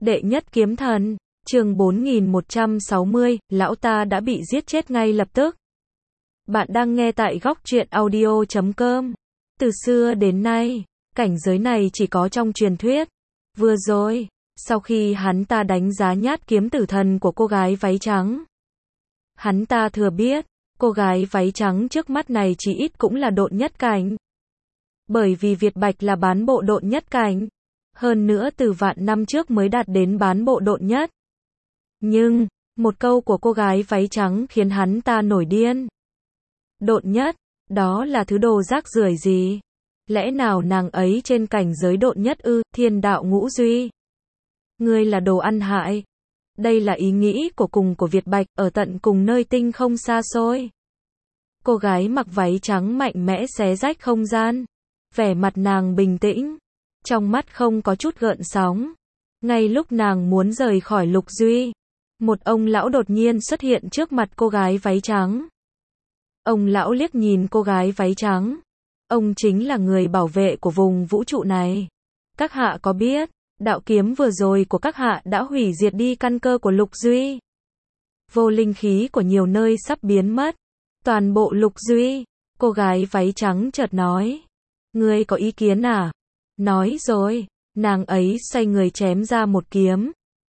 Đệ nhất kiếm thần, chương 4160, lão ta đã bị giết chết ngay lập tức. Bạn đang nghe tại góc truyện audio.com. Từ xưa đến nay, cảnh giới này chỉ có trong truyền thuyết. Vừa rồi, sau khi hắn ta đánh giá nhát kiếm tử thần của cô gái váy trắng, hắn ta thừa biết, cô gái váy trắng trước mắt này chỉ ít cũng là độn nhất cảnh. Bởi vì Việt Bạch là bán bộ độn nhất cảnh. Hơn nữa từ vạn năm trước mới đạt đến bán bộ độn nhất. Nhưng, một câu của cô gái váy trắng khiến hắn ta nổi điên. Độn nhất, đó là thứ đồ rác rưởi gì? Lẽ nào nàng ấy trên cảnh giới độn nhất ư? Thiên đạo ngũ duy. Ngươi là đồ ăn hại. Đây là ý nghĩ của Việt Bạch ở tận cùng nơi tinh không xa xôi. Cô gái mặc váy trắng mạnh mẽ xé rách không gian. Vẻ mặt nàng bình tĩnh. Trong mắt không có chút gợn sóng. Ngay lúc nàng muốn rời khỏi Lục Duy, một ông lão đột nhiên xuất hiện trước mặt cô gái váy trắng. Ông lão liếc nhìn cô gái váy trắng. Ông chính là người bảo vệ của vùng vũ trụ này. Các hạ có biết, đạo kiếm vừa rồi của các hạ đã hủy diệt đi căn cơ của Lục Duy. Vô linh khí của nhiều nơi sắp biến mất. Toàn bộ Lục Duy. Cô gái váy trắng chợt nói. Ngươi có ý kiến à? Nói rồi, nàng ấy xoay người chém ra một kiếm.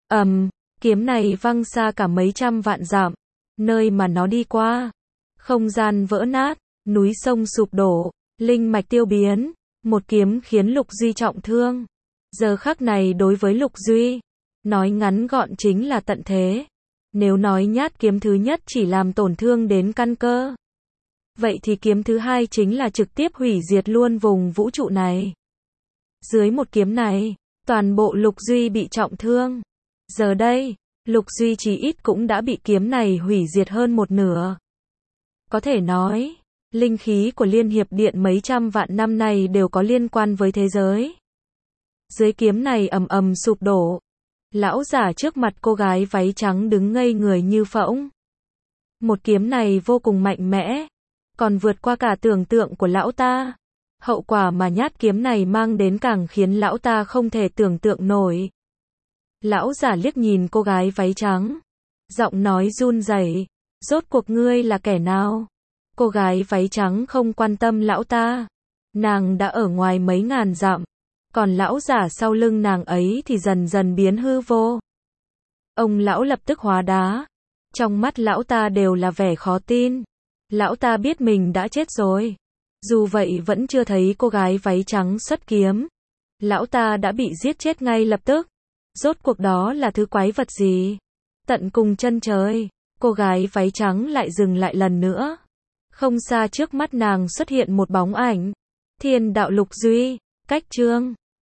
Kiếm này văng xa cả mấy trăm vạn dặm. Nơi mà nó đi qua, không gian vỡ nát, núi sông sụp đổ, linh mạch tiêu biến. Một kiếm khiến Lục Duy trọng thương. Giờ khắc này đối với Lục Duy, nói ngắn gọn chính là tận thế. Nếu nói nhát kiếm thứ nhất chỉ làm tổn thương đến căn cơ, vậy thì kiếm thứ hai chính là trực tiếp hủy diệt luôn vùng vũ trụ này. Dưới một kiếm này, toàn bộ Lục Duy bị trọng thương. Giờ đây, Lục Duy chí ít cũng đã bị kiếm này hủy diệt hơn một nửa. Có thể nói, linh khí của Liên Hiệp Điện mấy trăm vạn năm này đều có liên quan với thế giới. Dưới kiếm này ầm ầm sụp đổ. Lão giả trước mặt cô gái váy trắng đứng ngây người như phỗng. Một kiếm này vô cùng mạnh mẽ, còn vượt qua cả tưởng tượng của lão ta. Hậu quả mà nhát kiếm này mang đến càng khiến lão ta không thể tưởng tượng nổi. Lão giả liếc nhìn cô gái váy trắng. Giọng nói run rẩy. Rốt cuộc ngươi là kẻ nào? Cô gái váy trắng không quan tâm lão ta. Nàng đã ở ngoài mấy ngàn dặm. Còn lão giả sau lưng nàng ấy thì dần dần biến hư vô. Ông lão lập tức hóa đá. Trong mắt lão ta đều là vẻ khó tin. Lão ta biết mình đã chết rồi. Dù vậy vẫn chưa thấy cô gái váy trắng xuất kiếm. Lão ta đã bị giết chết ngay lập tức. Rốt cuộc đó là thứ quái vật gì? Tận cùng chân trời, cô gái váy trắng lại dừng lại lần nữa. Không xa trước mắt nàng xuất hiện một bóng ảnh. Thiên đạo Lục Duy, cách chương